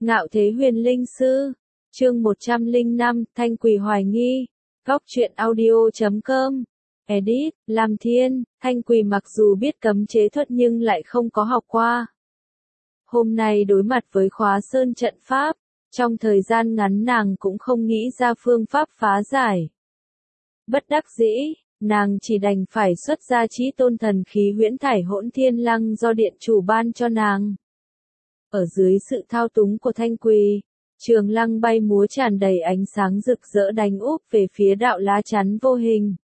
Ngạo Thế Huyền Linh Sư, chương 105, Thanh Quỳ hoài nghi, góc truyện audio.com, edit, Lam Thiên. Thanh Quỳ mặc dù biết cấm chế thuật nhưng lại không có học qua. Hôm nay đối mặt với khóa sơn trận pháp, trong thời gian ngắn nàng cũng không nghĩ ra phương pháp phá giải. Bất đắc dĩ, nàng chỉ đành phải xuất ra chí tôn thần khí huyễn thải hỗn thiên lăng do điện chủ ban cho nàng. Ở dưới sự thao túng của Thanh Quỳ, trường lăng bay múa tràn đầy ánh sáng rực rỡ đánh úp về phía đạo lá chắn vô hình.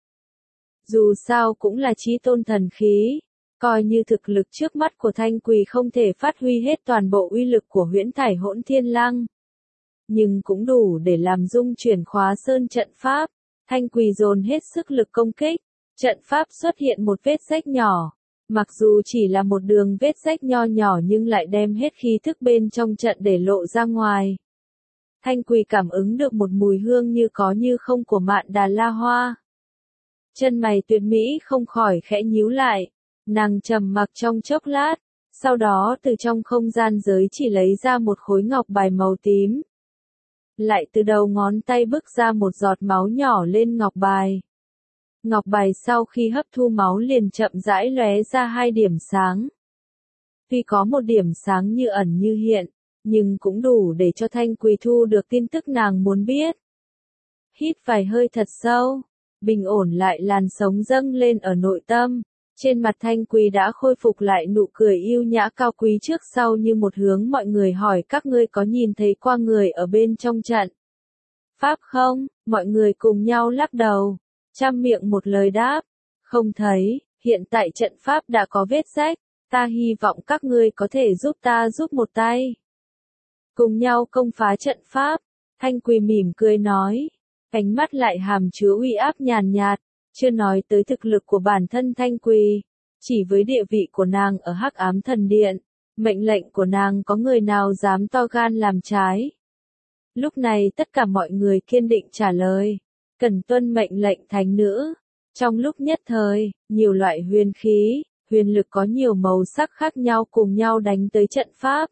Dù sao cũng là chí tôn thần khí, coi như thực lực trước mắt của Thanh Quỳ không thể phát huy hết toàn bộ uy lực của huyễn thải hỗn thiên lăng, nhưng cũng đủ để làm dung chuyển khóa sơn trận pháp. Thanh Quỳ dồn hết sức lực công kích, trận pháp xuất hiện một vết rách nhỏ. Mặc dù chỉ là một đường vết rách nho nhỏ nhưng lại đem hết khí thức bên trong trận để lộ ra ngoài. Thanh Quỳ cảm ứng được một mùi hương như có như không của Mạn Đà La Hoa. Chân mày tuyệt mỹ không khỏi khẽ nhíu lại, nàng trầm mặc trong chốc lát, sau đó từ trong không gian giới chỉ lấy ra một khối ngọc bài màu tím. Lại từ đầu ngón tay bức ra một giọt máu nhỏ lên ngọc bài. Ngọc bài sau khi hấp thu máu liền chậm rãi lóe ra hai điểm sáng. Tuy có một điểm sáng như ẩn như hiện, nhưng cũng đủ để cho Thanh Quỳ thu được tin tức nàng muốn biết. Hít vài hơi thật sâu, bình ổn lại làn sống dâng lên ở nội tâm. Trên mặt Thanh Quỳ đã khôi phục lại nụ cười yêu nhã cao quý trước sau như một hướng mọi người hỏi các ngươi có nhìn thấy qua người ở bên trong trận pháp không? Mọi người cùng nhau lắc đầu, trăm miệng một lời đáp, không thấy. Hiện tại trận pháp đã có vết rách, ta hy vọng các ngươi có thể giúp ta giúp một tay. Cùng nhau công phá trận pháp. Thanh Quỳ mỉm cười nói, ánh mắt lại hàm chứa uy áp nhàn nhạt. Chưa nói tới thực lực của bản thân Thanh Quỳ, chỉ với địa vị của nàng ở Hắc Ám Thần Điện, mệnh lệnh của nàng có người nào dám to gan làm trái. Lúc này tất cả mọi người kiên định trả lời, cần tuân mệnh lệnh thánh nữ. Trong lúc nhất thời, nhiều loại huyền khí, huyền lực có nhiều màu sắc khác nhau cùng nhau đánh tới trận pháp.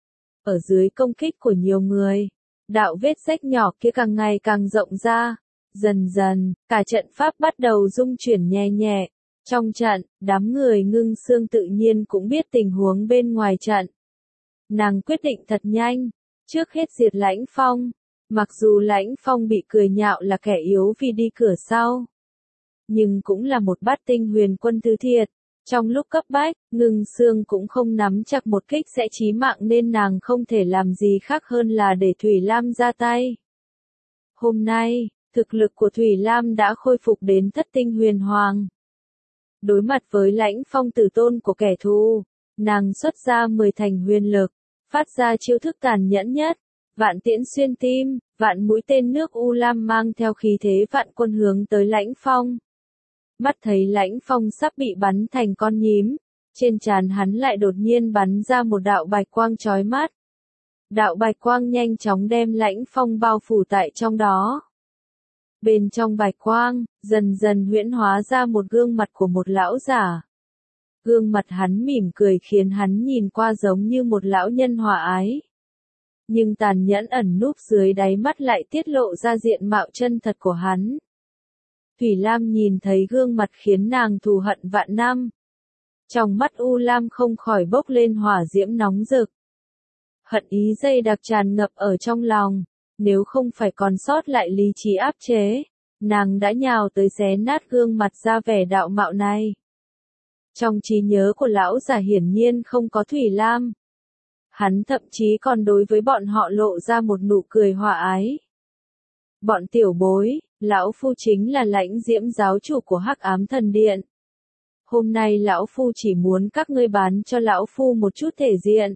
Ở dưới công kích của nhiều người, đạo vết rách nhỏ kia càng ngày càng rộng ra. Dần dần, cả trận pháp bắt đầu rung chuyển nhẹ nhẹ. Trong trận, đám người Ngưng Xương tự nhiên cũng biết tình huống bên ngoài trận. Nàng quyết định thật nhanh, trước hết diệt Lãnh Phong. Mặc dù Lãnh Phong bị cười nhạo là kẻ yếu vì đi cửa sau, nhưng cũng là một bát tinh huyền quân thứ thiệt. Trong lúc cấp bách, Ngưng Xương cũng không nắm chắc một kích sẽ chí mạng nên nàng không thể làm gì khác hơn là để Thủy Lam ra tay. Hôm nay, thực lực của Thủy Lam đã khôi phục đến thất tinh huyền hoàng. Đối mặt với Lãnh Phong tử tôn của kẻ thù, nàng xuất ra 10 thành huyền lực, phát ra chiêu thức tàn nhẫn nhất, vạn tiễn xuyên tim, vạn mũi tên nước U Lam mang theo khí thế vạn quân hướng tới Lãnh Phong. Mắt thấy Lãnh Phong sắp bị bắn thành con nhím, trên trán hắn lại đột nhiên bắn ra một đạo bạch quang chói mắt. Đạo bạch quang nhanh chóng đem Lãnh Phong bao phủ tại trong đó. Bên trong bạch quang, dần dần huyễn hóa ra một gương mặt của một lão giả. Gương mặt hắn mỉm cười khiến hắn nhìn qua giống như một lão nhân hòa ái. Nhưng tàn nhẫn ẩn núp dưới đáy mắt lại tiết lộ ra diện mạo chân thật của hắn. Thủy Lam nhìn thấy gương mặt khiến nàng thù hận vạn năm. Trong mắt U Lam không khỏi bốc lên hỏa diễm nóng rực. Hận ý dày đặc tràn ngập ở trong lòng. Nếu không phải còn sót lại lý trí áp chế, nàng đã nhào tới xé nát gương mặt ra vẻ đạo mạo này. Trong trí nhớ của lão già hiển nhiên không có Thủy Lam. Hắn thậm chí còn đối với bọn họ lộ ra một nụ cười hòa ái. Bọn tiểu bối, lão phu chính là Lãnh Diễm giáo chủ của Hắc Ám Thần Điện. Hôm nay lão phu chỉ muốn các ngươi bán cho lão phu một chút thể diện.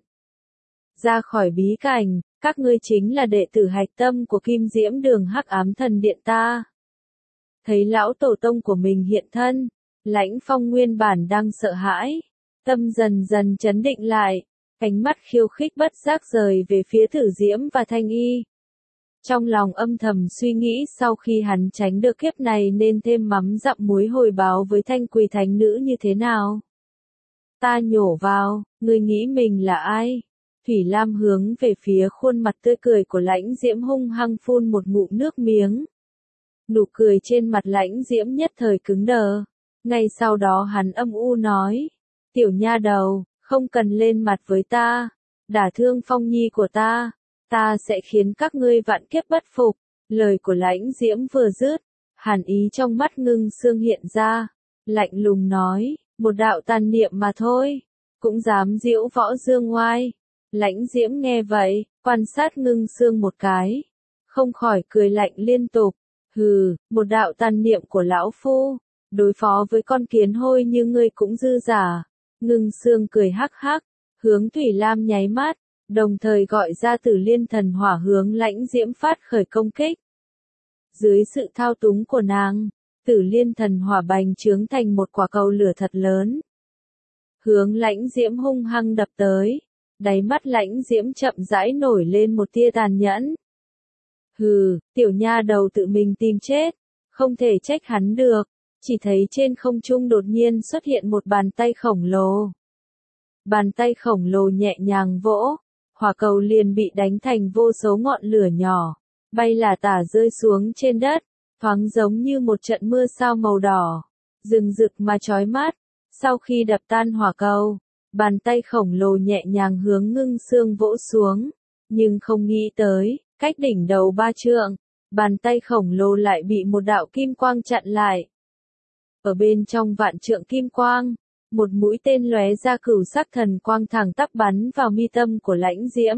Ra khỏi bí cảnh. Các ngươi chính là đệ tử hạch tâm của Kim Diễm Đường Hắc Ám Thần Điện ta. Thấy lão tổ tông của mình hiện thân, Lãnh Phong nguyên bản đang sợ hãi, tâm dần dần chấn định lại, ánh mắt khiêu khích bất giác rời về phía Thử Diễm và Thanh Y. Trong lòng âm thầm suy nghĩ sau khi hắn tránh được kiếp này nên thêm mắm dặm muối hồi báo với Thanh Quỳ thánh nữ như thế nào. Ta nhổ vào, ngươi nghĩ mình là ai? Thủy Lam hướng về phía khuôn mặt tươi cười của Lãnh Diễm hung hăng phun một ngụm nước miếng. Nụ cười trên mặt Lãnh Diễm nhất thời cứng đờ. Ngay sau đó hắn âm u nói. Tiểu nha đầu, không cần lên mặt với ta. Đả thương Phong Nhi của ta. Ta sẽ khiến các ngươi vạn kiếp bất phục. Lời của Lãnh Diễm vừa dứt. Hàn ý trong mắt Ngưng Sương hiện ra. Lạnh lùng nói. Một đạo tàn niệm mà thôi. Cũng dám diễu võ dương oai. Lãnh Diễm nghe vậy, quan sát Ngưng Sương một cái. Không khỏi cười lạnh liên tục. Hừ, một đạo tàn niệm của lão phu. Đối phó với con kiến hôi như ngươi cũng dư giả. Ngưng Sương cười hắc hắc. Hướng Thủy Lam nháy mắt. Đồng thời gọi ra Tử Liên thần hỏa hướng Lãnh Diễm phát khởi công kích. Dưới sự thao túng của nàng, Tử Liên thần hỏa bành trướng thành một quả cầu lửa thật lớn. Hướng Lãnh Diễm hung hăng đập tới. Đáy mắt Lãnh Diễm chậm rãi nổi lên một tia tàn nhẫn. Hừ, tiểu nha đầu tự mình tìm chết. Không thể trách hắn được. Chỉ thấy trên không trung đột nhiên xuất hiện một bàn tay khổng lồ. Bàn tay khổng lồ nhẹ nhàng vỗ. Hỏa cầu liền bị đánh thành vô số ngọn lửa nhỏ. Bay là tả rơi xuống trên đất. Thoáng giống như một trận mưa sao màu đỏ. Rừng rực mà chói mắt. Sau khi đập tan hỏa cầu, bàn tay khổng lồ nhẹ nhàng hướng Ngưng Sương vỗ xuống. Nhưng không nghĩ tới, cách đỉnh đầu 3 trượng, bàn tay khổng lồ lại bị một đạo kim quang chặn lại. Ở bên trong vạn trượng kim quang, một mũi tên lóe ra cửu sắc thần quang thẳng tắp bắn vào mi tâm của Lãnh Diễm.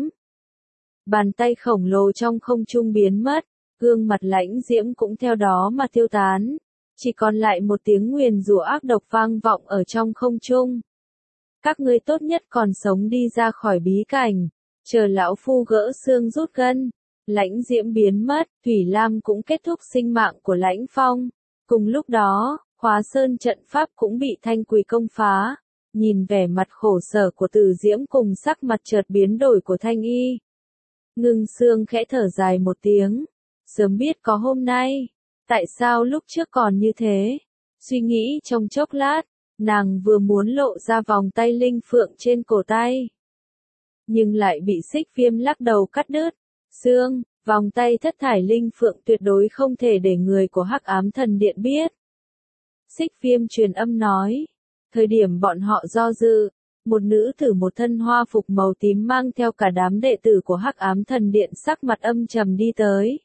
Bàn tay khổng lồ trong không trung biến mất, gương mặt Lãnh Diễm cũng theo đó mà tiêu tán. Chỉ còn lại một tiếng nguyền rủa ác độc vang vọng ở trong không trung. Các ngươi tốt nhất còn sống đi ra khỏi bí cảnh, chờ lão phu gỡ xương rút gân. Lãnh Diễm biến mất, Thủy Lam cũng kết thúc sinh mạng của Lãnh Phong. Cùng lúc đó, Khóa Sơn trận pháp cũng bị Thanh Quỳ công phá. Nhìn vẻ mặt khổ sở của Từ Diễm cùng sắc mặt chợt biến đổi của Thanh Y. Ngưng Sương khẽ thở dài một tiếng. Sớm biết có hôm nay. Tại sao lúc trước còn như thế? Suy nghĩ trong chốc lát, nàng vừa muốn lộ ra vòng tay linh phượng trên cổ tay. Nhưng lại bị Xích Viêm lắc đầu cắt đứt. Sương, vòng tay thất thải linh phượng tuyệt đối không thể để người của Hắc Ám Thần Điện biết. Xích Viêm truyền âm nói. Thời điểm bọn họ do dự, một nữ tử một thân hoa phục màu tím mang theo cả đám đệ tử của Hắc Ám Thần Điện sắc mặt âm trầm đi tới.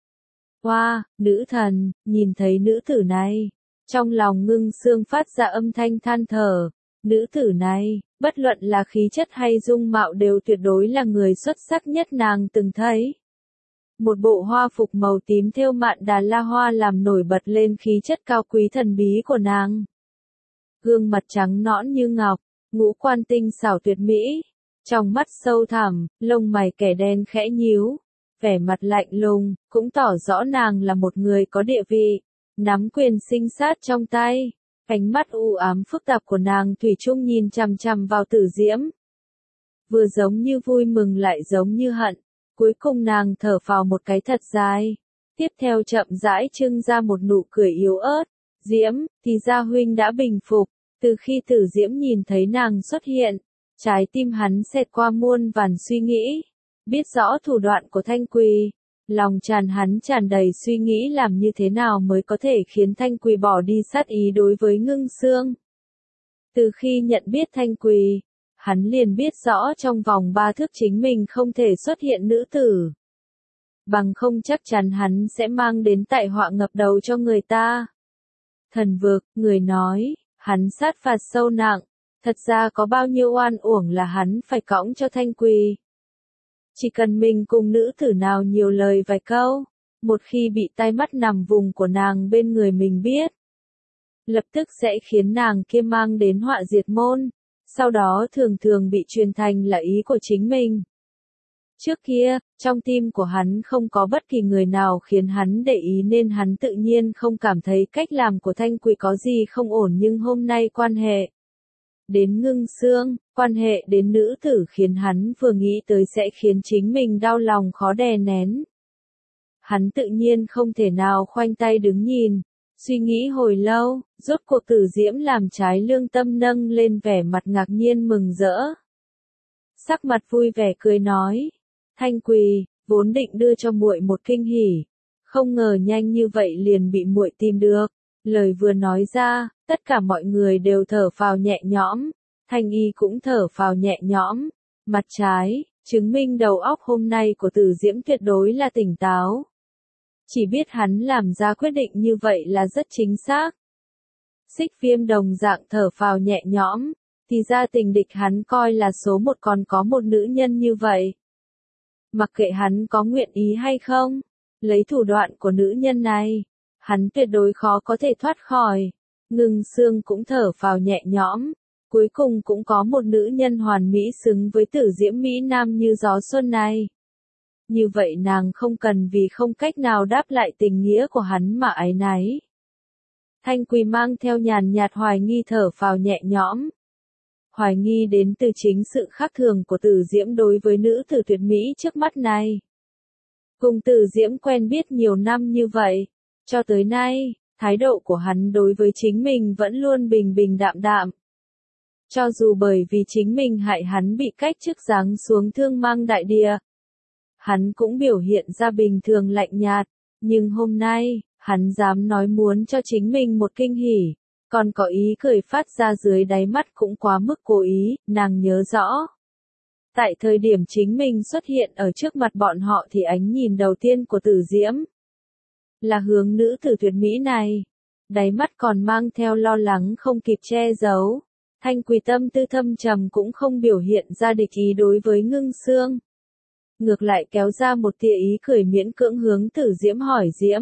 Hoa, nữ thần, nhìn thấy nữ tử này. Trong lòng Ngưng Sương phát ra âm thanh than thở. Nữ tử này, bất luận là khí chất hay dung mạo đều tuyệt đối là người xuất sắc nhất nàng từng thấy. Một bộ hoa phục màu tím thêu mạn đà la hoa làm nổi bật lên khí chất cao quý thần bí của nàng. Gương mặt trắng nõn như ngọc, ngũ quan tinh xảo tuyệt mỹ. Trong mắt sâu thẳm, lông mày kẻ đen khẽ nhíu. Vẻ mặt lạnh lùng, cũng tỏ rõ nàng là một người có địa vị. Nắm quyền sinh sát trong tay. Ánh mắt u ám phức tạp của nàng thủy chung nhìn chằm chằm vào Tử Diễm. Vừa giống như vui mừng lại giống như hận. Cuối cùng nàng thở phào một cái thật dài. Tiếp theo chậm rãi trưng ra một nụ cười yếu ớt. Diễm, thì ra huynh đã bình phục. Từ khi Tử Diễm nhìn thấy nàng xuất hiện, trái tim hắn xẹt qua muôn vàn suy nghĩ. Biết rõ thủ đoạn của Thanh Quỳ. Lòng hắn tràn đầy suy nghĩ làm như thế nào mới có thể khiến Thanh Quỳ bỏ đi sát ý đối với Ngưng Sương. Từ khi nhận biết Thanh Quỳ, hắn liền biết rõ trong vòng 3 thước chính mình không thể xuất hiện nữ tử. Bằng không chắc chắn hắn sẽ mang đến tai họa ngập đầu cho người ta. Thần vực, người nói, hắn sát phạt sâu nặng, thật ra có bao nhiêu oan uổng là hắn phải cõng cho Thanh Quỳ. Chỉ cần mình cùng nữ tử nào nhiều lời vài câu, một khi bị tai mắt nằm vùng của nàng bên người mình biết, lập tức sẽ khiến nàng kia mang đến họa diệt môn, sau đó thường thường bị truyền thành là ý của chính mình. Trước kia, trong tim của hắn không có bất kỳ người nào khiến hắn để ý nên hắn tự nhiên không cảm thấy cách làm của Thanh Quỳ có gì không ổn, nhưng hôm nay quan hệ đến Ngưng Sương, quan hệ đến nữ tử khiến hắn vừa nghĩ tới sẽ khiến chính mình đau lòng khó đè nén. Hắn tự nhiên không thể nào khoanh tay đứng nhìn, suy nghĩ hồi lâu, rốt cuộc Tử Diễm làm trái lương tâm nâng lên vẻ mặt ngạc nhiên mừng rỡ. sắc mặt vui vẻ cười nói, Thanh Quỳ, vốn định đưa cho muội một kinh hỉ, không ngờ nhanh như vậy liền bị muội tìm được. Lời vừa nói ra, tất cả mọi người đều thở phào nhẹ nhõm, Thanh Y cũng thở phào nhẹ nhõm, mặt trái, chứng minh đầu óc hôm nay của Tử Diễm tuyệt đối là tỉnh táo. Chỉ biết hắn làm ra quyết định như vậy là rất chính xác. Xích Viêm đồng dạng thở phào nhẹ nhõm, thì ra tình địch hắn coi là số một còn có một nữ nhân như vậy. Mặc kệ hắn có nguyện ý hay không, lấy thủ đoạn của nữ nhân này, hắn tuyệt đối khó có thể thoát khỏi. Ngưng Sương cũng thở phào nhẹ nhõm, cuối cùng cũng có một nữ nhân hoàn mỹ xứng với Tử Diễm Mỹ Nam như gió xuân này. Như vậy nàng không cần vì không cách nào đáp lại tình nghĩa của hắn mà áy náy. Thanh Quỳ mang theo nhàn nhạt hoài nghi thở phào nhẹ nhõm. Hoài nghi đến từ chính sự khác thường của Tử Diễm đối với nữ tử tuyệt mỹ trước mắt này. Cùng Tử Diễm quen biết nhiều năm như vậy, cho tới nay, thái độ của hắn đối với chính mình vẫn luôn bình bình đạm đạm. Cho dù bởi vì chính mình hại hắn bị cách chức giáng xuống Thương Mang Đại Địa, hắn cũng biểu hiện ra bình thường lạnh nhạt, nhưng hôm nay, hắn dám nói muốn cho chính mình một kinh hỉ, còn có ý cười phát ra dưới đáy mắt cũng quá mức cố ý, nàng nhớ rõ. Tại thời điểm chính mình xuất hiện ở trước mặt bọn họ thì ánh nhìn đầu tiên của Tử Diễm là hướng nữ tử tuyệt mỹ này, đáy mắt còn mang theo lo lắng không kịp che giấu. Thanh Quỳ tâm tư thâm trầm cũng không biểu hiện ra địch ý đối với Ngưng Sương. Ngược lại kéo ra một tia ý cười miễn cưỡng hướng Tử Diễm hỏi Diễm.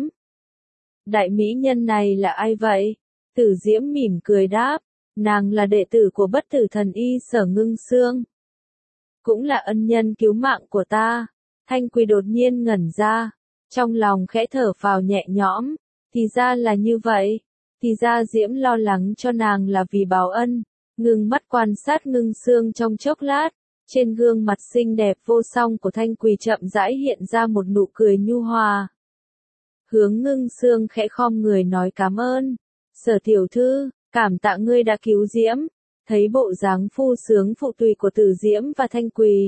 Đại mỹ nhân này là ai vậy? Tử Diễm mỉm cười đáp, nàng là đệ tử của Bất Tử Thần Y Sở Ngưng Sương. Cũng là ân nhân cứu mạng của ta. Thanh Quỳ đột nhiên ngẩn ra, trong lòng khẽ thở phào nhẹ nhõm, thì ra là như vậy, thì ra Diễm lo lắng cho nàng là vì báo ân. Ngưng mắt quan sát Ngưng Sương trong chốc lát, trên gương mặt xinh đẹp vô song của Thanh Quỳ chậm rãi hiện ra một nụ cười nhu hòa. Hướng Ngưng Sương khẽ khom người nói cảm ơn. Sở tiểu thư, cảm tạ ngươi đã cứu Diễm. Thấy bộ dáng phu sướng phụ tùy của Tử Diễm và Thanh Quỳ,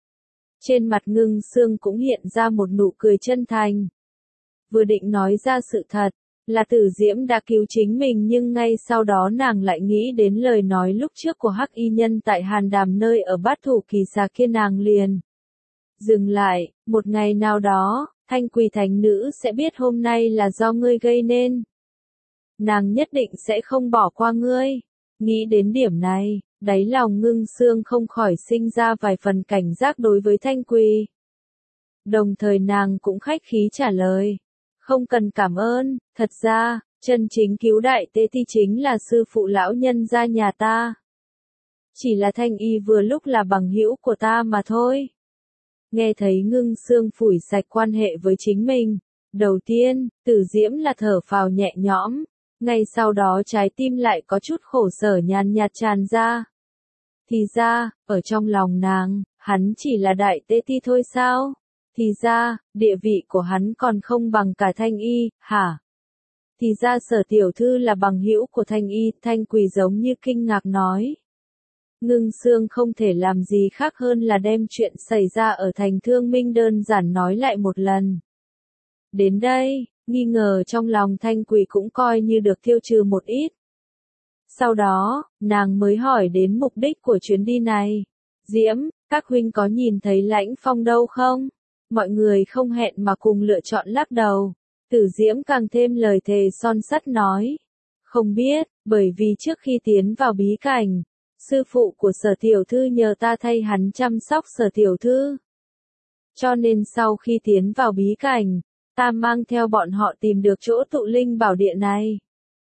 trên mặt Ngưng Sương cũng hiện ra một nụ cười chân thành. Vừa định nói ra sự thật, là Tử Diễm đã cứu chính mình nhưng ngay sau đó nàng lại nghĩ đến lời nói lúc trước của Hắc Y Nhân tại Hàn Đàm nơi ở Bát Thủ Kỳ Xà kia nàng liền dừng lại, một ngày nào đó, Thanh Quỳ thánh nữ sẽ biết hôm nay là do ngươi gây nên. Nàng nhất định sẽ không bỏ qua ngươi. Nghĩ đến điểm này, đáy lòng Ngưng Sương không khỏi sinh ra vài phần cảnh giác đối với Thanh Quỳ. Đồng thời nàng cũng khách khí trả lời. Không cần cảm ơn, thật ra, chân chính cứu đại tế ti chính là sư phụ lão nhân gia nhà ta. Chỉ là Thanh Y vừa lúc là bằng hữu của ta mà thôi. Nghe thấy Ngưng Sương phủi sạch quan hệ với chính mình. Đầu tiên, Tử Diễm là thở phào nhẹ nhõm. Ngay sau đó trái tim lại có chút khổ sở nhàn nhạt tràn ra. Thì ra, ở trong lòng nàng, hắn chỉ là đại tế ti thôi sao? Thì ra, địa vị của hắn còn không bằng cả Thanh Y, hả? Thì ra Sở tiểu thư là bằng hữu của Thanh Y, Thanh Quỳ giống như kinh ngạc nói. Ngưng Sương không thể làm gì khác hơn là đem chuyện xảy ra ở thành Thương Minh đơn giản nói lại một lần. Đến đây, nghi ngờ trong lòng Thanh Quỳ cũng coi như được tiêu trừ một ít. Sau đó, nàng mới hỏi đến mục đích của chuyến đi này. Diễm, các huynh có nhìn thấy Lãnh Phong đâu không? Mọi người không hẹn mà cùng lựa chọn lắc đầu. Tử Diễm càng thêm lời thề son sắt nói. Không biết, bởi vì trước khi tiến vào bí cảnh, sư phụ của Sở tiểu thư nhờ ta thay hắn chăm sóc Sở tiểu thư. Cho nên sau khi tiến vào bí cảnh, ta mang theo bọn họ tìm được chỗ tụ linh bảo địa này.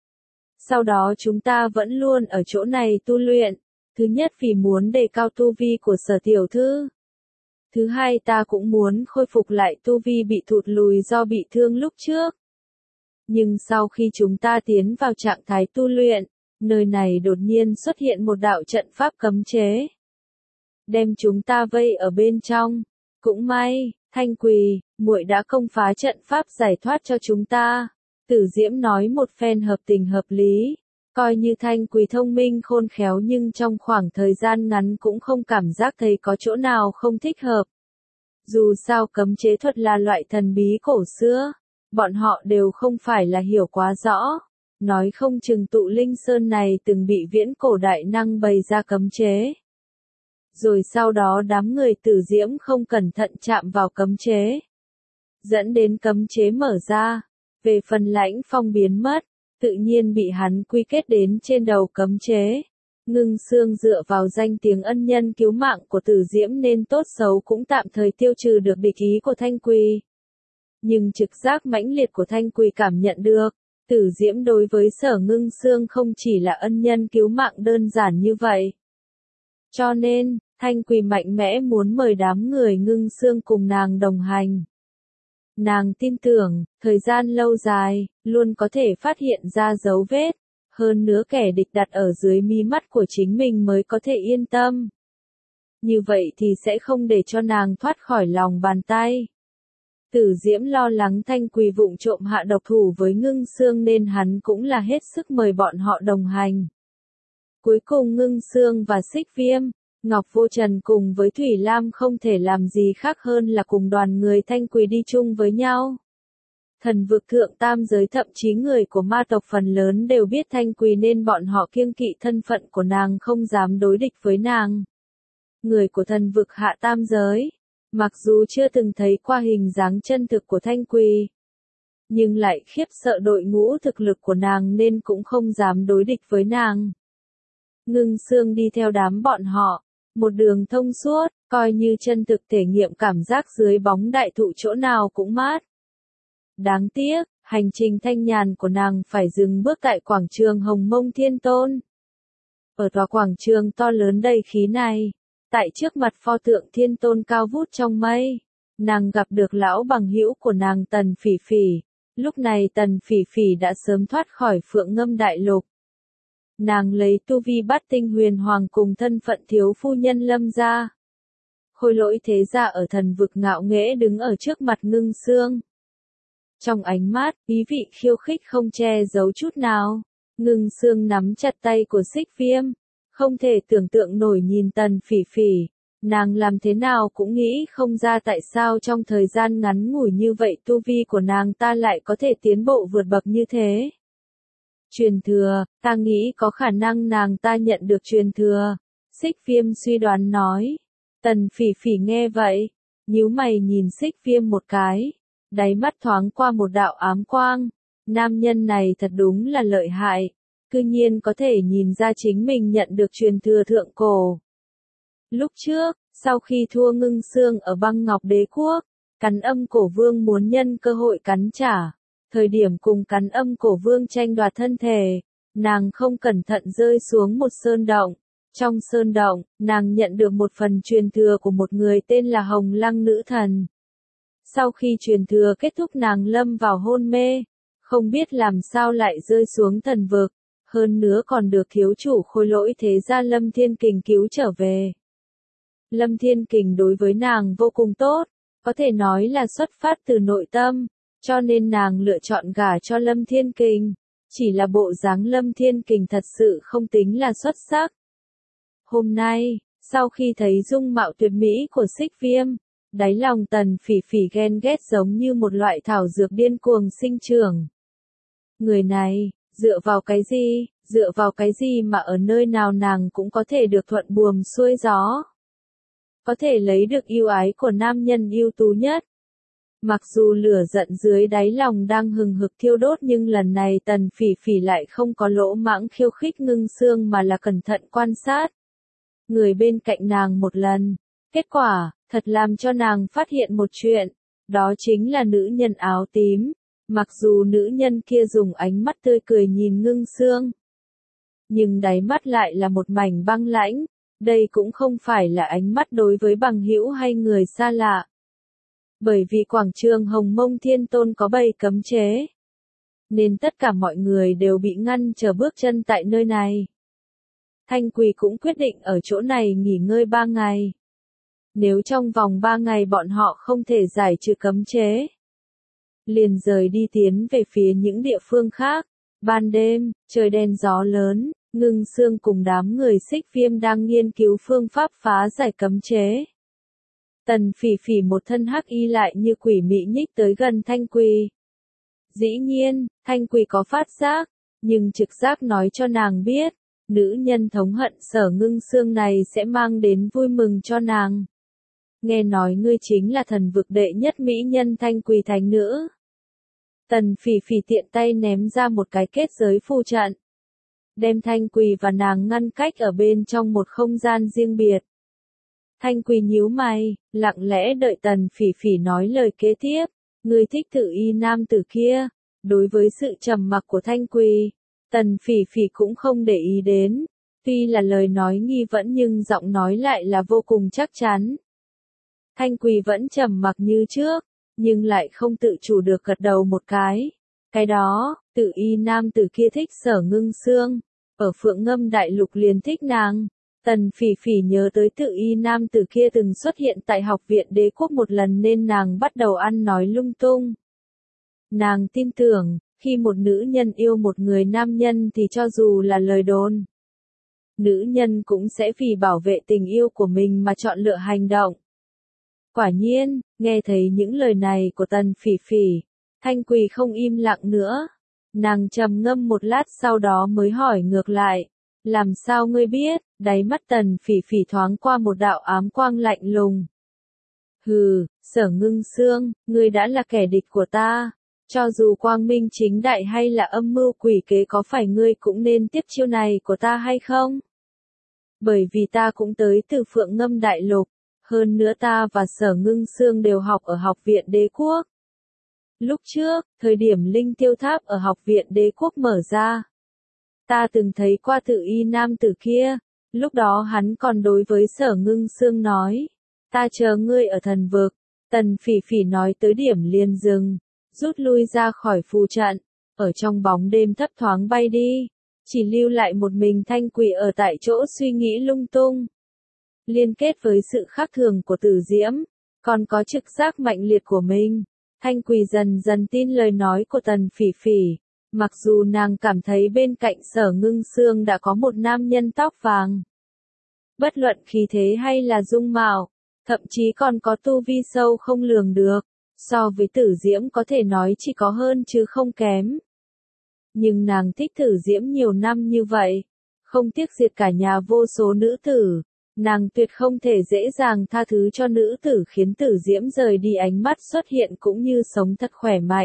Sau đó chúng ta vẫn luôn ở chỗ này tu luyện. Thứ nhất vì muốn đề cao tu vi của Sở tiểu thư. Thứ hai ta cũng muốn khôi phục lại tu vi bị thụt lùi do bị thương lúc trước. Nhưng sau khi chúng ta tiến vào trạng thái tu luyện, nơi này đột nhiên xuất hiện một đạo trận pháp cấm chế. Đem chúng ta vây ở bên trong. Cũng may, Thanh Quỳ, muội đã công phá trận pháp giải thoát cho chúng ta. Tử Diễm nói một phen hợp tình hợp lý. Coi như Thanh Quỳ thông minh khôn khéo nhưng trong khoảng thời gian ngắn cũng không cảm giác thấy có chỗ nào không thích hợp. Dù sao cấm chế thuật là loại thần bí cổ xưa, bọn họ đều không phải là hiểu quá rõ. Nói không chừng tụ linh sơn này từng bị viễn cổ đại năng bày ra cấm chế. Rồi sau đó đám người Tử Diễm không cẩn thận chạm vào cấm chế. Dẫn đến cấm chế mở ra. Về phần Lãnh Phong biến mất, tự nhiên bị hắn quy kết đến trên đầu cấm chế. Ngưng Xương dựa vào danh tiếng ân nhân cứu mạng của Tử Diễm nên tốt xấu cũng tạm thời tiêu trừ được địch ý của Thanh Quỳ. Nhưng trực giác mãnh liệt của Thanh Quỳ cảm nhận được, Tử Diễm đối với Sở Ngưng Xương không chỉ là ân nhân cứu mạng đơn giản như vậy. Cho nên, Thanh Quỳ mạnh mẽ muốn mời đám người Ngưng Xương cùng nàng đồng hành. Nàng tin tưởng, thời gian lâu dài, luôn có thể phát hiện ra dấu vết. Hơn nữa kẻ địch đặt ở dưới mí mắt của chính mình mới có thể yên tâm. Như vậy thì sẽ không để cho nàng thoát khỏi lòng bàn tay. Tử Diễm lo lắng Thanh Quỳ vụng trộm hạ độc thủ với Ngưng Xương nên hắn cũng là hết sức mời bọn họ đồng hành. Cuối cùng Ngưng Xương và Xích Viêm, Ngọc Vô Trần cùng với Thủy Lam không thể làm gì khác hơn là cùng đoàn người Thanh Quỳ đi chung với nhau. Thần vực thượng tam giới thậm chí người của ma tộc phần lớn đều biết Thanh Quỳ nên bọn họ kiêng kỵ thân phận của nàng không dám đối địch với nàng. Người của thần vực hạ tam giới, mặc dù chưa từng thấy qua hình dáng chân thực của Thanh Quỳ, nhưng lại khiếp sợ đội ngũ thực lực của nàng nên cũng không dám đối địch với nàng. Ngưng Xương đi theo đám bọn họ, một đường thông suốt, coi như chân thực thể nghiệm cảm giác dưới bóng đại thụ chỗ nào cũng mát. Đáng tiếc, hành trình thanh nhàn của nàng phải dừng bước tại quảng trường Hồng Mông Thiên Tôn. Ở tòa quảng trường to lớn đầy khí này, tại trước mặt pho tượng Thiên Tôn cao vút trong mây, nàng gặp được lão bằng hữu của nàng Tần Phỉ Phỉ. Lúc này Tần Phỉ Phỉ đã sớm thoát khỏi Phượng Ngâm Đại Lục. Nàng lấy tu vi Bát Tinh Huyền Hoàng cùng thân phận thiếu phu nhân Lâm gia. Khôi Lỗi thế gia ở thần vực ngạo nghễ đứng ở trước mặt Ngưng Xương. Trong ánh mắt, ý vị khiêu khích không che giấu chút nào. Ngưng Xương nắm chặt tay của Xích Viêm, không thể tưởng tượng nổi nhìn Tần Phỉ Phỉ. Nàng làm thế nào cũng nghĩ không ra tại sao trong thời gian ngắn ngủi như vậy tu vi của nàng ta lại có thể tiến bộ vượt bậc như thế. Truyền thừa, ta nghĩ có khả năng nàng ta nhận được truyền thừa. Xích Viêm suy đoán nói. Tần Phỉ Phỉ nghe vậy, nhíu mày nhìn Xích Viêm một cái, đáy mắt thoáng qua một đạo ám quang. Nam nhân này thật đúng là lợi hại, cư nhiên có thể nhìn ra chính mình nhận được truyền thừa thượng cổ. Lúc trước, sau khi thua Ngưng Xương ở Băng Ngọc Đế Quốc, Cắn Âm Cổ Vương muốn nhân cơ hội cắn trả. Thời điểm cùng Cắn Âm Cổ Vương tranh đoạt thân thể, nàng không cẩn thận rơi xuống một sơn động. Trong sơn động, nàng nhận được một phần truyền thừa của một người tên là Hồng Lăng Nữ Thần. Sau khi truyền thừa kết thúc nàng lâm vào hôn mê, không biết làm sao lại rơi xuống thần vực, hơn nữa còn được thiếu chủ Khôi Lỗi thế gia Lâm Thiên Kình cứu trở về. Lâm Thiên Kình đối với nàng vô cùng tốt, có thể nói là xuất phát từ nội tâm, cho nên nàng lựa chọn gả cho Lâm Thiên Kình. Chỉ là bộ dáng Lâm Thiên Kình thật sự không tính là xuất sắc. Hôm nay, sau khi thấy dung mạo tuyệt mỹ của Xích Viêm, đáy lòng Tần Phỉ Phỉ ghen ghét giống như một loại thảo dược điên cuồng sinh trưởng. Người này, dựa vào cái gì mà ở nơi nào nàng cũng có thể được thuận buồm xuôi gió. Có thể lấy được yêu ái của nam nhân ưu tú nhất. Mặc dù lửa giận dưới đáy lòng đang hừng hực thiêu đốt nhưng lần này Tần Phỉ Phỉ lại không có lỗ mãng khiêu khích Ngưng Xương mà là cẩn thận quan sát người bên cạnh nàng một lần. Kết quả, thật làm cho nàng phát hiện một chuyện, đó chính là nữ nhân áo tím. Mặc dù nữ nhân kia dùng ánh mắt tươi cười nhìn Ngưng Xương, nhưng đáy mắt lại là một mảnh băng lãnh. Đây cũng không phải là ánh mắt đối với bằng hữu hay người xa lạ. Bởi vì quảng trường Hồng Mông Thiên Tôn có bày cấm chế, nên tất cả mọi người đều bị ngăn trở bước chân tại nơi này. Thanh Quỳ cũng quyết định ở chỗ này nghỉ ngơi 3 ngày. Nếu trong vòng 3 ngày bọn họ không thể giải trừ cấm chế, liền rời đi tiến về phía những địa phương khác. Ban đêm, trời đen gió lớn, Ngưng Xương cùng đám người Xích Viêm đang nghiên cứu phương pháp phá giải cấm chế. Tần Phỉ Phỉ một thân hắc y lại như quỷ mị nhích tới gần Thanh Quỳ. Dĩ nhiên, Thanh Quỳ có phát giác, nhưng trực giác nói cho nàng biết, nữ nhân thống hận Sở Ngưng Xương này sẽ mang đến vui mừng cho nàng. Nghe nói ngươi chính là thần vực đệ nhất mỹ nhân Thanh Quỳ thánh nữ. Tần Phỉ Phỉ tiện tay ném ra một cái kết giới phù trận, đem Thanh Quỳ và nàng ngăn cách ở bên trong một không gian riêng biệt. Thanh Quỳ nhíu mày, lặng lẽ đợi Tần Phỉ Phỉ nói lời kế tiếp. Ngươi thích Tự Y nam tử kia. Đối với sự trầm mặc của Thanh Quỳ, Tần Phỉ Phỉ cũng không để ý đến. Tuy là lời nói nghi vấn nhưng giọng nói lại là vô cùng chắc chắn. Thanh Quỳ vẫn trầm mặc như trước, nhưng lại không tự chủ được gật đầu một cái. Cái đó, Tự Y nam tử kia thích Sở Ngưng Xương. Ở Phượng Ngâm Đại Lục liền thích nàng. Tần Phỉ Phỉ nhớ tới Tự Y nam tử kia từng xuất hiện tại học viện đế quốc một lần nên nàng bắt đầu ăn nói lung tung. Nàng tin tưởng, khi một nữ nhân yêu một người nam nhân thì cho dù là lời đồn, nữ nhân cũng sẽ vì bảo vệ tình yêu của mình mà chọn lựa hành động. Quả nhiên, nghe thấy những lời này của Tần Phỉ Phỉ, Thanh Quỳ không im lặng nữa. Nàng trầm ngâm một lát sau đó mới hỏi ngược lại. Làm sao ngươi biết? Đáy mắt Tần Phỉ Phỉ thoáng qua một đạo ám quang lạnh lùng. Hừ, Sở Ngưng Xương, ngươi đã là kẻ địch của ta. Cho dù quang minh chính đại hay là âm mưu quỷ kế có phải ngươi cũng nên tiếp chiêu này của ta hay không? Bởi vì ta cũng tới từ Phượng Ngâm Đại Lục. Hơn nữa ta và Sở Ngưng Xương đều học ở học viện đế quốc. Lúc trước, thời điểm Linh Tiêu Tháp ở học viện đế quốc mở ra, ta từng thấy qua Tự Y nam tử kia, lúc đó hắn còn đối với Sở Ngưng Xương nói, ta chờ ngươi ở thần vực. Tần Phỉ Phỉ nói tới điểm liền dừng, rút lui ra khỏi phù trận, ở trong bóng đêm thấp thoáng bay đi, chỉ lưu lại một mình Thanh Quỳ ở tại chỗ suy nghĩ lung tung. Liên kết với sự khác thường của Tử Diễm, còn có trực giác mạnh liệt của mình, Thanh Quỳ dần dần tin lời nói của Tần Phỉ Phỉ. Mặc dù nàng cảm thấy bên cạnh Sở Ngưng Xương đã có một nam nhân tóc vàng. Bất luận khí thế hay là dung mạo, thậm chí còn có tu vi sâu không lường được, so với Tử Diễm có thể nói chỉ có hơn chứ không kém. Nhưng nàng thích Tử Diễm nhiều năm như vậy, không tiếc diệt cả nhà vô số nữ tử, nàng tuyệt không thể dễ dàng tha thứ cho nữ tử khiến Tử Diễm rời đi ánh mắt xuất hiện cũng như sống thật khỏe mạnh.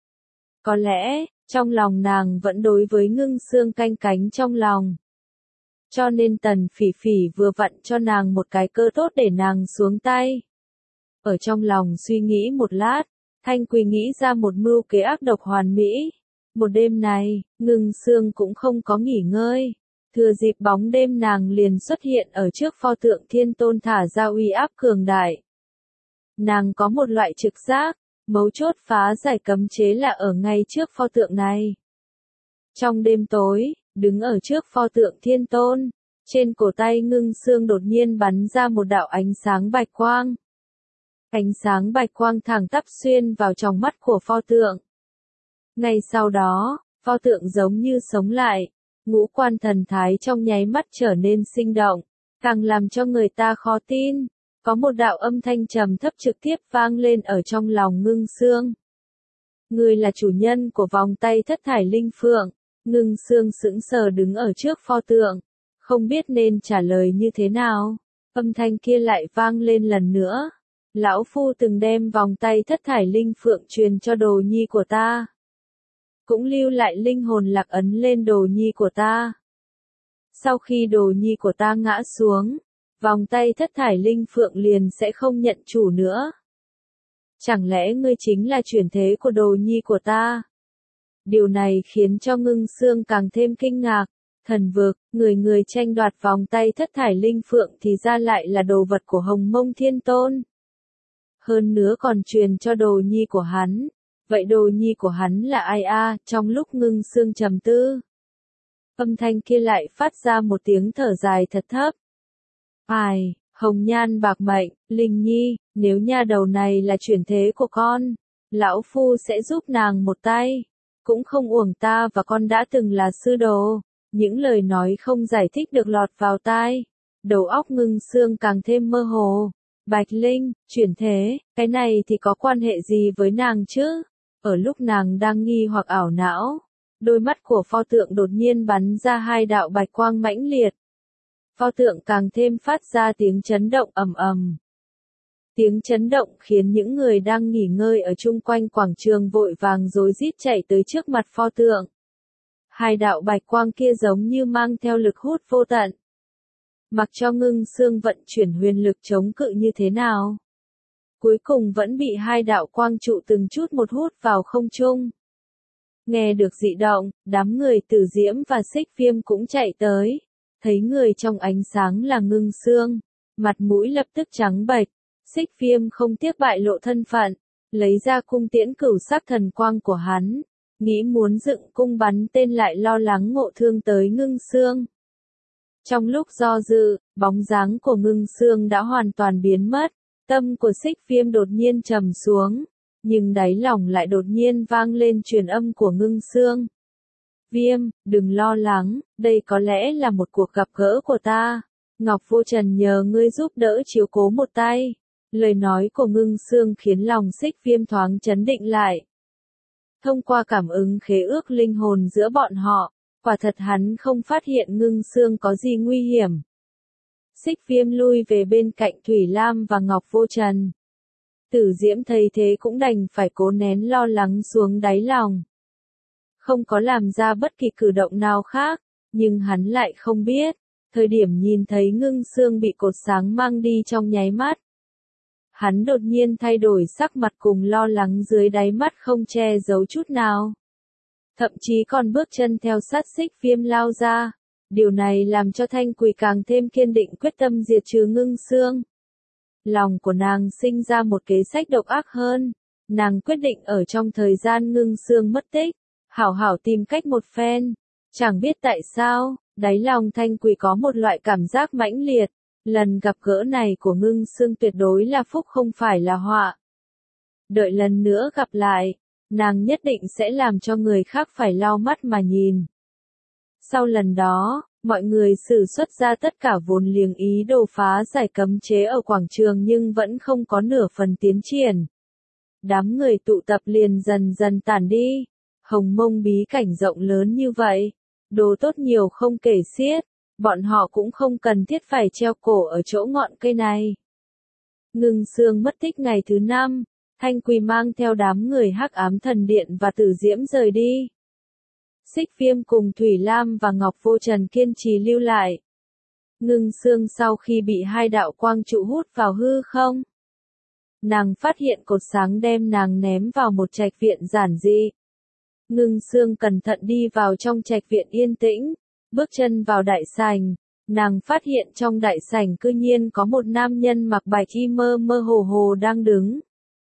Có lẽ, trong lòng nàng vẫn đối với Ngưng Xương canh cánh trong lòng. Cho nên Tần Phỉ Phỉ vừa vặn cho nàng một cái cơ tốt để nàng xuống tay. Ở trong lòng suy nghĩ một lát, Thanh Quỳ nghĩ ra một mưu kế ác độc hoàn mỹ. Một đêm này, Ngưng Xương cũng không có nghỉ ngơi. Thừa dịp bóng đêm nàng liền xuất hiện ở trước pho tượng Thiên Tôn thả ra uy áp cường đại. Nàng có một loại trực giác. Mấu chốt phá giải cấm chế là ở ngay trước pho tượng này. Trong đêm tối, đứng ở trước pho tượng Thiên Tôn, trên cổ tay Ngưng Xương đột nhiên bắn ra một đạo ánh sáng bạch quang. Ánh sáng bạch quang thẳng tắp xuyên vào trong mắt của pho tượng. Ngay sau đó, pho tượng giống như sống lại, ngũ quan thần thái trong nháy mắt trở nên sinh động, càng làm cho người ta khó tin. Có một đạo âm thanh trầm thấp trực tiếp vang lên ở trong lòng Ngưng Xương. Ngươi là chủ nhân của vòng tay thất thải linh phượng. Ngưng Xương sững sờ đứng ở trước pho tượng, không biết nên trả lời như thế nào. Âm thanh kia lại vang lên lần nữa. Lão Phu từng đem vòng tay thất thải linh phượng truyền cho đồ nhi của ta. Cũng lưu lại linh hồn lạc ấn lên đồ nhi của ta. Sau khi đồ nhi của ta ngã xuống, vòng tay thất thải linh phượng liền sẽ không nhận chủ nữa. Chẳng lẽ ngươi chính là chuyển thế của đồ nhi của ta? Điều này khiến cho Ngưng Xương càng thêm kinh ngạc. Thần vực, người tranh đoạt vòng tay thất thải linh phượng thì ra lại là đồ vật của Hồng Mông Thiên Tôn. Hơn nữa còn truyền cho đồ nhi của hắn. Vậy đồ nhi của hắn là ai a? Trong lúc Ngưng Xương trầm tư, âm thanh kia lại phát ra một tiếng thở dài thật thấp. Ai, Hồng Nhan bạc mệnh, Linh Nhi, nếu nha đầu này là chuyển thế của con, lão phu sẽ giúp nàng một tay. cũng không uổng ta và con đã từng là sư đồ. Những lời nói không giải thích được lọt vào tai. Đầu óc Ngưng Xương càng thêm mơ hồ. Bạch Linh, chuyển thế, cái này thì có quan hệ gì với nàng chứ? Ở lúc nàng đang nghi hoặc ảo não, đôi mắt của pho tượng đột nhiên bắn ra hai đạo bạch quang mãnh liệt. Pho tượng càng thêm phát ra tiếng chấn động ầm ầm. Tiếng chấn động khiến những người đang nghỉ ngơi ở chung quanh quảng trường vội vàng rối rít chạy tới trước mặt pho tượng. Hai đạo bạch quang kia giống như mang theo lực hút vô tận. Mặc cho Ngưng Xương vận chuyển huyền lực chống cự như thế nào, cuối cùng vẫn bị hai đạo quang trụ từng chút một hút vào không trung. Nghe được dị động, đám người Tử Diễm và Xích Viêm cũng chạy tới. Thấy người trong ánh sáng là Ngưng Xương, mặt mũi lập tức trắng bệch. Xích Viêm không tiếc bại lộ thân phận, lấy ra cung tiễn cửu sắc thần quang của hắn, nghĩ muốn dựng cung bắn tên lại lo lắng ngộ thương tới Ngưng Xương. Trong lúc do dự, bóng dáng của Ngưng Xương đã hoàn toàn biến mất, tâm của Xích Viêm đột nhiên trầm xuống, nhưng đáy lòng lại đột nhiên vang lên truyền âm của Ngưng Xương. Viêm, đừng lo lắng, đây có lẽ là một cuộc gặp gỡ của ta. Ngọc Vô Trần nhờ ngươi giúp đỡ chiếu cố một tay. Lời nói của Ngưng Xương khiến lòng Xích Viêm thoáng chấn định lại. Thông qua cảm ứng khế ước linh hồn giữa bọn họ, quả thật hắn không phát hiện Ngưng Xương có gì nguy hiểm. Xích Viêm lui về bên cạnh Thủy Lam và Ngọc Vô Trần. Tử Diễm thấy thế cũng đành phải cố nén lo lắng xuống đáy lòng. Không có làm ra bất kỳ cử động nào khác, nhưng hắn lại không biết, thời điểm nhìn thấy Ngưng Xương bị cột sáng mang đi trong nháy mắt. Hắn đột nhiên thay đổi sắc mặt cùng lo lắng dưới đáy mắt không che giấu chút nào. Thậm chí còn bước chân theo sát Xích Viêm lao ra. Điều này làm cho Thanh Quỳ càng thêm kiên định quyết tâm diệt trừ Ngưng Xương. Lòng của nàng sinh ra một kế sách độc ác hơn. Nàng quyết định ở trong thời gian Ngưng Xương mất tích, hảo hảo tìm cách một phen. Chẳng biết tại sao, đáy lòng Thanh Quỳ có một loại cảm giác mãnh liệt. Lần gặp gỡ này của Ngưng Xương tuyệt đối là phúc không phải là họa. Đợi lần nữa gặp lại, nàng nhất định sẽ làm cho người khác phải lau mắt mà nhìn. Sau lần đó, mọi người sử xuất ra tất cả vốn liếng ý đồ phá giải cấm chế ở quảng trường nhưng vẫn không có nửa phần tiến triển. Đám người tụ tập liền dần dần tản đi. Hồng Mông bí cảnh rộng lớn như vậy, đồ tốt nhiều không kể xiết. Bọn họ cũng không cần thiết phải treo cổ ở chỗ ngọn cây này. Ngưng Xương mất tích ngày thứ 5, Thanh Quỳ mang theo đám người Hắc Ám Thần Điện và Tử Diễm rời đi. Xích Viêm cùng Thủy Lam và Ngọc Vô Trần kiên trì lưu lại. Ngưng Xương sau khi bị hai đạo quang trụ hút vào hư không, nàng phát hiện cột sáng đem nàng ném vào một trạch viện giản dị. Ngưng Xương cẩn thận đi vào trong trạch viện yên tĩnh. Bước chân vào đại sảnh, nàng phát hiện trong đại sảnh cư nhiên có một nam nhân mặc bạch y mơ mơ hồ hồ đang đứng.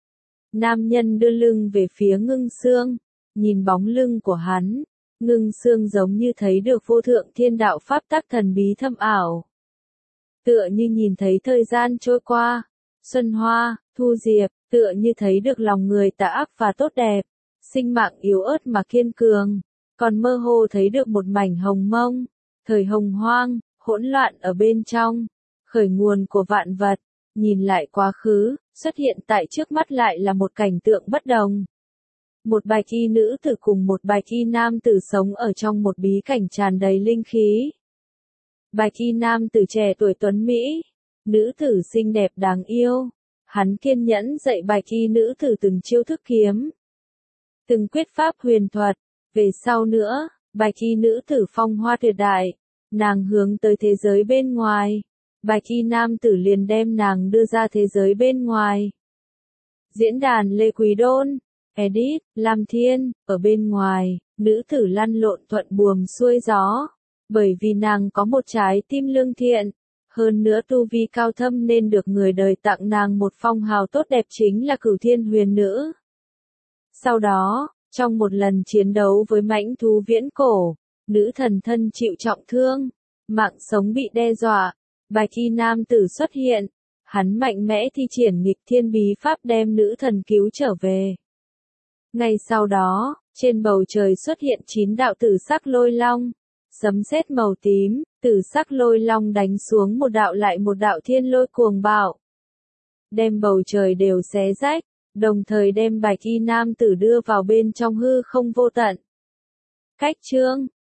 Nam nhân đưa lưng về phía Ngưng Xương, nhìn bóng lưng của hắn, Ngưng Xương giống như thấy được vô thượng thiên đạo pháp tắc thần bí thâm ảo. Tựa như nhìn thấy thời gian trôi qua, xuân hoa, thu diệp, tựa như thấy được lòng người tà ác và tốt đẹp, sinh mạng yếu ớt mà kiên cường. Còn mơ hồ thấy được một mảnh hồng mông, thời hồng hoang, hỗn loạn ở bên trong, khởi nguồn của vạn vật, nhìn lại quá khứ, xuất hiện tại trước mắt lại là một cảnh tượng bất đồng. Một bạch y nữ tử cùng một bạch y nam tử sống ở trong một bí cảnh tràn đầy linh khí. Bạch y nam tử trẻ tuổi tuấn Mỹ, nữ tử xinh đẹp đáng yêu, hắn kiên nhẫn dạy bạch y nữ tử từng chiêu thức kiếm, từng quyết pháp huyền thuật. Về sau nữa, bạch y nữ tử phong hoa tuyệt đại, nàng hướng tới thế giới bên ngoài. Bạch y nam tử liền đem nàng đưa ra thế giới bên ngoài. Diễn đàn Lê Quý Đôn, Edit, Lam Thiên, ở bên ngoài, nữ tử lăn lộn thuận buồm xuôi gió. Bởi vì nàng có một trái tim lương thiện, hơn nữa tu vi cao thâm nên được người đời tặng nàng một phong hào tốt đẹp chính là Cửu Thiên Huyền Nữ. Sau đó, trong một lần chiến đấu với mãnh thú viễn cổ, nữ thần thân chịu trọng thương, mạng sống bị đe dọa, bạch y nam tử xuất hiện, hắn mạnh mẽ thi triển nghịch thiên bí pháp đem nữ thần cứu trở về. Ngay sau đó, trên bầu trời xuất hiện 9 đạo tử sắc lôi long. Sấm sét màu tím, tử sắc lôi long đánh xuống một đạo lại một đạo thiên lôi cuồng bạo. Đem bầu trời đều xé rách, đồng thời đem bạch y nam tử đưa vào bên trong hư không vô tận. Cách chương